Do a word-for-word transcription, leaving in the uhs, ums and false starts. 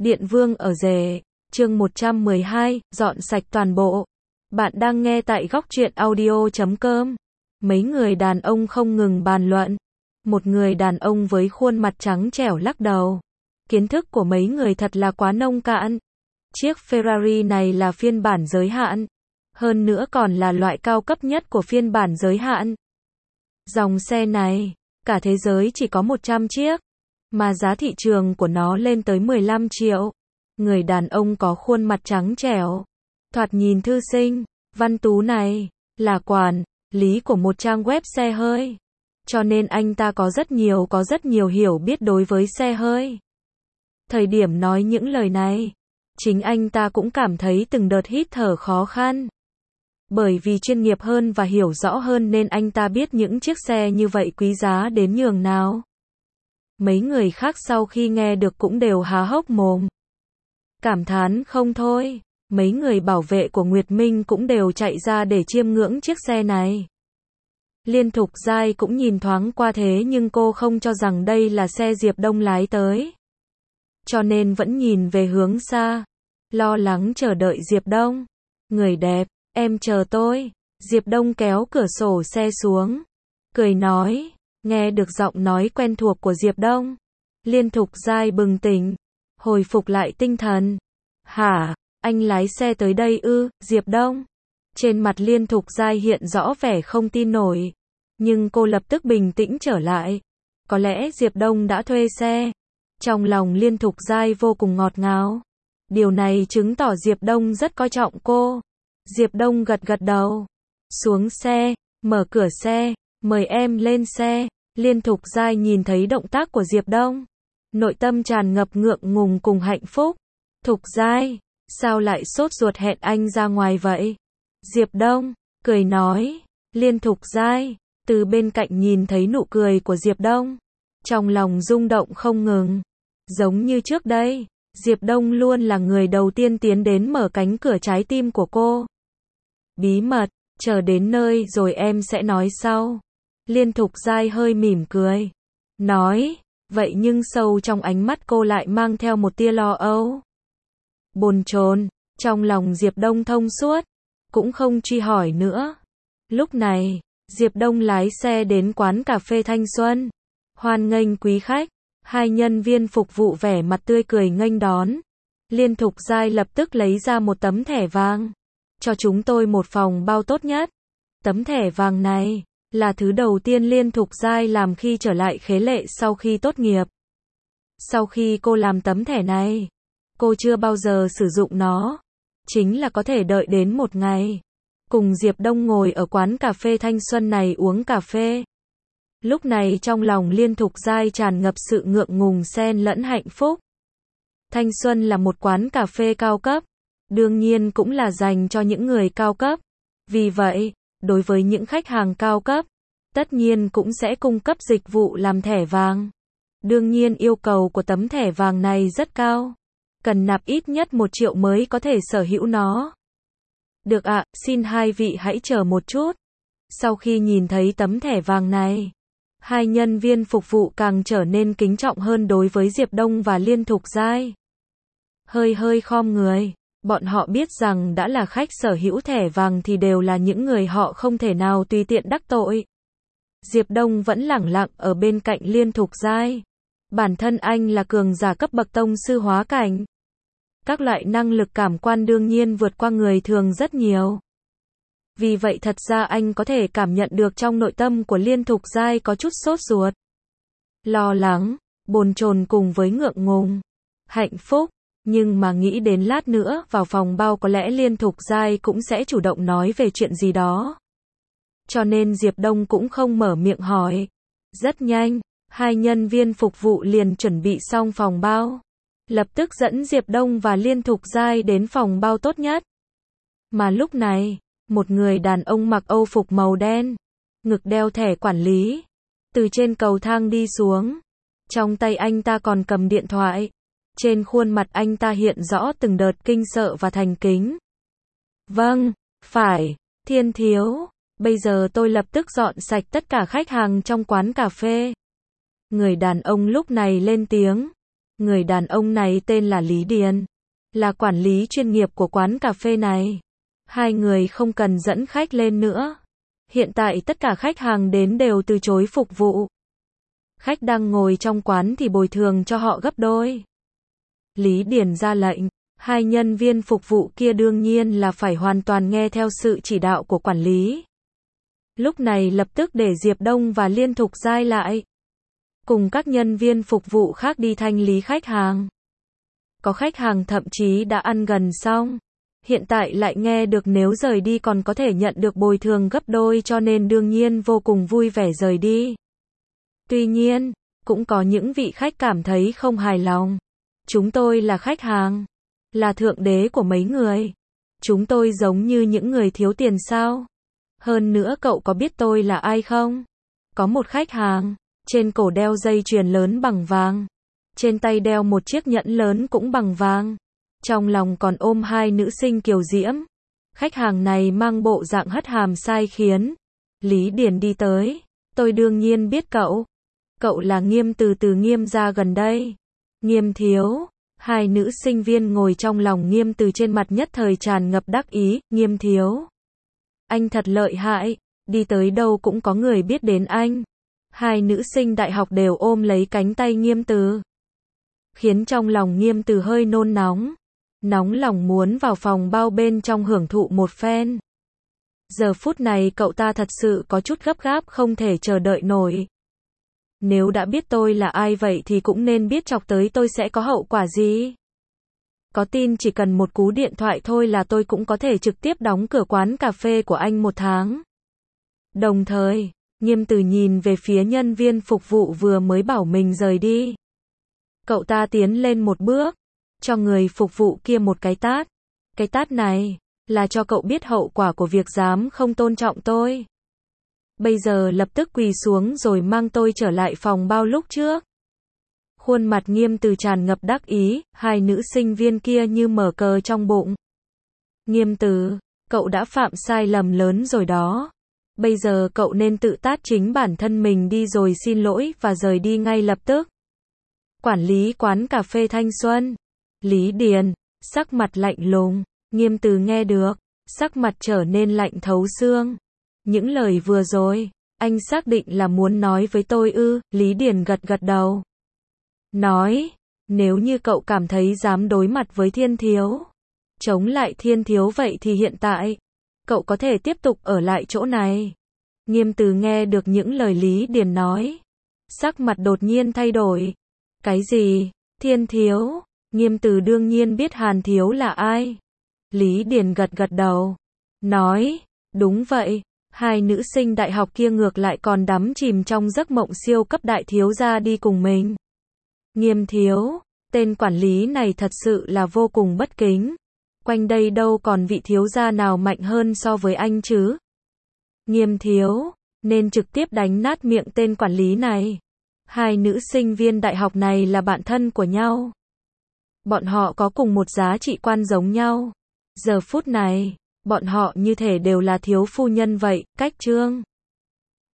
Điện Vương ở rể, chương một trăm mười hai, dọn sạch toàn bộ. Bạn đang nghe tại góc truyện audio chấm com. Mấy người đàn ông không ngừng bàn luận. Một người đàn ông với khuôn mặt trắng trẻo lắc đầu. Kiến thức của mấy người thật là quá nông cạn. Chiếc Ferrari này là phiên bản giới hạn. Hơn nữa còn là loại cao cấp nhất của phiên bản giới hạn. Dòng xe này, cả thế giới chỉ có một trăm chiếc. Mà giá thị trường của nó lên tới mười lăm triệu. Người đàn ông có khuôn mặt trắng trẻo, thoạt nhìn thư sinh, văn tú này, là quản lý của một trang web xe hơi. Cho nên anh ta có rất nhiều có rất nhiều hiểu biết đối với xe hơi. Thời điểm nói những lời này, chính anh ta cũng cảm thấy từng đợt hít thở khó khăn. Bởi vì chuyên nghiệp hơn và hiểu rõ hơn nên anh ta biết những chiếc xe như vậy quý giá đến nhường nào. Mấy người khác sau khi nghe được cũng đều há hốc mồm. Cảm thán không thôi, mấy người bảo vệ của Nguyệt Minh cũng đều chạy ra để chiêm ngưỡng chiếc xe này. Liên Thục Giai cũng nhìn thoáng qua thế nhưng cô không cho rằng đây là xe Diệp Đông lái tới. Cho nên vẫn nhìn về hướng xa, lo lắng chờ đợi Diệp Đông. Người đẹp, em chờ tôi. Diệp Đông kéo cửa sổ xe xuống, cười nói, nghe được giọng nói quen thuộc của Diệp Đông. Liên Thục Giai bừng tỉnh, hồi phục lại tinh thần. Hả, anh lái xe tới đây ư, Diệp Đông? Trên mặt Liên Thục Giai hiện rõ vẻ không tin nổi. Nhưng cô lập tức bình tĩnh trở lại. Có lẽ Diệp Đông đã thuê xe. Trong lòng Liên Thục Giai vô cùng ngọt ngào. Điều này chứng tỏ Diệp Đông rất coi trọng cô. Diệp Đông gật gật đầu. Xuống xe, mở cửa xe, mời em lên xe. Liên Thục Giai nhìn thấy động tác của Diệp Đông. Nội tâm tràn ngập ngượng ngùng cùng hạnh phúc. Thục Giai, sao lại sốt ruột hẹn anh ra ngoài vậy? Diệp Đông, cười nói. Liên Thục Giai, từ bên cạnh nhìn thấy nụ cười của Diệp Đông. Trong lòng rung động không ngừng. Giống như trước đây, Diệp Đông luôn là người đầu tiên tiến đến mở cánh cửa trái tim của cô. Bí mật, chờ đến nơi rồi em sẽ nói sau. Liên Thục Giai hơi mỉm cười. Nói, vậy nhưng sâu trong ánh mắt cô lại mang theo một tia lo âu. Bồn chồn, trong lòng Diệp Đông thông suốt, cũng không truy hỏi nữa. Lúc này, Diệp Đông lái xe đến quán cà phê Thanh Xuân. Hoan nghênh quý khách, hai nhân viên phục vụ vẻ mặt tươi cười nghênh đón. Liên Thục Giai lập tức lấy ra một tấm thẻ vàng. Cho chúng tôi một phòng bao tốt nhất. Tấm thẻ vàng này là thứ đầu tiên Liên Thục Giai làm khi trở lại Khế Lệ sau khi tốt nghiệp. Sau khi cô làm tấm thẻ này, cô chưa bao giờ sử dụng nó. Chính là có thể đợi đến một ngày, cùng Diệp Đông ngồi ở quán cà phê Thanh Xuân này uống cà phê. Lúc này trong lòng Liên Thục Giai tràn ngập sự ngượng ngùng xen lẫn hạnh phúc. Thanh Xuân là một quán cà phê cao cấp, đương nhiên cũng là dành cho những người cao cấp. Vì vậy, đối với những khách hàng cao cấp, tất nhiên cũng sẽ cung cấp dịch vụ làm thẻ vàng. Đương nhiên yêu cầu của tấm thẻ vàng này rất cao. Cần nạp ít nhất một triệu mới có thể sở hữu nó. Được ạ, xin hai vị hãy chờ một chút. Sau khi nhìn thấy tấm thẻ vàng này, hai nhân viên phục vụ càng trở nên kính trọng hơn đối với Diệp Đông và Liên Thục Giai. Hơi hơi khom người, bọn họ biết rằng đã là khách sở hữu thẻ vàng thì đều là những người họ không thể nào tùy tiện đắc tội. Diệp Đông vẫn lẳng lặng ở bên cạnh Liên Thục Giai. Bản thân anh là cường giả cấp bậc tông sư hóa cảnh. Các loại năng lực cảm quan đương nhiên vượt qua người thường rất nhiều. Vì vậy thật ra anh có thể cảm nhận được trong nội tâm của Liên Thục Giai có chút sốt ruột, lo lắng, bồn chồn cùng với ngượng ngùng, hạnh phúc. Nhưng mà nghĩ đến lát nữa vào phòng bao có lẽ Liên Thục Giai cũng sẽ chủ động nói về chuyện gì đó. Cho nên Diệp Đông cũng không mở miệng hỏi. Rất nhanh, hai nhân viên phục vụ liền chuẩn bị xong phòng bao. Lập tức dẫn Diệp Đông và Liên Thục Giai đến phòng bao tốt nhất. Mà lúc này, một người đàn ông mặc âu phục màu đen, ngực đeo thẻ quản lý, từ trên cầu thang đi xuống. Trong tay anh ta còn cầm điện thoại. Trên khuôn mặt anh ta hiện rõ từng đợt kinh sợ và thành kính. Vâng, phải, Thiên thiếu, bây giờ tôi lập tức dọn sạch tất cả khách hàng trong quán cà phê. Người đàn ông lúc này lên tiếng. Người đàn ông này tên là Lý Điền, là quản lý chuyên nghiệp của quán cà phê này. Hai người không cần dẫn khách lên nữa. Hiện tại tất cả khách hàng đến đều từ chối phục vụ. Khách đang ngồi trong quán thì bồi thường cho họ gấp đôi. Lý Điền ra lệnh, hai nhân viên phục vụ kia đương nhiên là phải hoàn toàn nghe theo sự chỉ đạo của quản lý. Lúc này lập tức để Diệp Đông và Liên Thục Giai lại, cùng các nhân viên phục vụ khác đi thanh lý khách hàng. Có khách hàng thậm chí đã ăn gần xong, hiện tại lại nghe được nếu rời đi còn có thể nhận được bồi thường gấp đôi cho nên đương nhiên vô cùng vui vẻ rời đi. Tuy nhiên, cũng có những vị khách cảm thấy không hài lòng. Chúng tôi là khách hàng, là thượng đế của mấy người. Chúng tôi giống như những người thiếu tiền sao? Hơn nữa cậu có biết tôi là ai không? Có một khách hàng, trên cổ đeo dây chuyền lớn bằng vàng, trên tay đeo một chiếc nhẫn lớn cũng bằng vàng, trong lòng còn ôm hai nữ sinh kiều diễm. Khách hàng này mang bộ dạng hất hàm sai khiến. Lý Điền đi tới, tôi đương nhiên biết cậu. Cậu là Nghiêm từ từ Nghiêm gia gần đây. Nghiêm thiếu. Hai nữ sinh viên ngồi trong lòng Nghiêm từ trên mặt nhất thời tràn ngập đắc ý. Nghiêm thiếu, anh thật lợi hại, đi tới đâu cũng có người biết đến anh. Hai nữ sinh đại học đều ôm lấy cánh tay Nghiêm từ, khiến trong lòng Nghiêm từ hơi nôn nóng, nóng lòng muốn vào phòng bao bên trong hưởng thụ một phen. Giờ phút này cậu ta thật sự có chút gấp gáp không thể chờ đợi nổi. Nếu đã biết tôi là ai vậy thì cũng nên biết chọc tới tôi sẽ có hậu quả gì. Có tin chỉ cần một cú điện thoại thôi là tôi cũng có thể trực tiếp đóng cửa quán cà phê của anh một tháng. Đồng thời, Nghiêm từ nhìn về phía nhân viên phục vụ vừa mới bảo mình rời đi. Cậu ta tiến lên một bước, cho người phục vụ kia một cái tát. Cái tát này, là cho cậu biết hậu quả của việc dám không tôn trọng tôi. Bây giờ lập tức quỳ xuống rồi mang tôi trở lại phòng bao lúc trước. Khuôn mặt Nghiêm từ tràn ngập đắc ý, hai nữ sinh viên kia như mở cờ trong bụng. Nghiêm từ, cậu đã phạm sai lầm lớn rồi đó. Bây giờ cậu nên tự tát chính bản thân mình đi rồi xin lỗi và rời đi ngay lập tức. Quản lý quán cà phê Thanh Xuân. Lý Điền, sắc mặt lạnh lùng. Nghiêm từ nghe được, sắc mặt trở nên lạnh thấu xương. Những lời vừa rồi, anh xác định là muốn nói với tôi ư? Lý Điền gật gật đầu. Nói, nếu như cậu cảm thấy dám đối mặt với Thiên Thiếu, chống lại Thiên Thiếu vậy thì hiện tại, cậu có thể tiếp tục ở lại chỗ này. Nghiêm từ nghe được những lời Lý Điền nói, sắc mặt đột nhiên thay đổi. Cái gì? Thiên Thiếu? Nghiêm từ đương nhiên biết Hàn Thiếu là ai. Lý Điền gật gật đầu. Nói, đúng vậy, hai nữ sinh đại học kia ngược lại còn đắm chìm trong giấc mộng siêu cấp đại thiếu gia đi cùng mình. Nghiêm thiếu, tên quản lý này thật sự là vô cùng bất kính. Quanh đây đâu còn vị thiếu gia nào mạnh hơn so với anh chứ? Nghiêm thiếu, nên trực tiếp đánh nát miệng tên quản lý này. Hai nữ sinh viên đại học này là bạn thân của nhau. Bọn họ có cùng một giá trị quan giống nhau. Giờ phút này, bọn họ như thể đều là thiếu phu nhân vậy. Cách Trương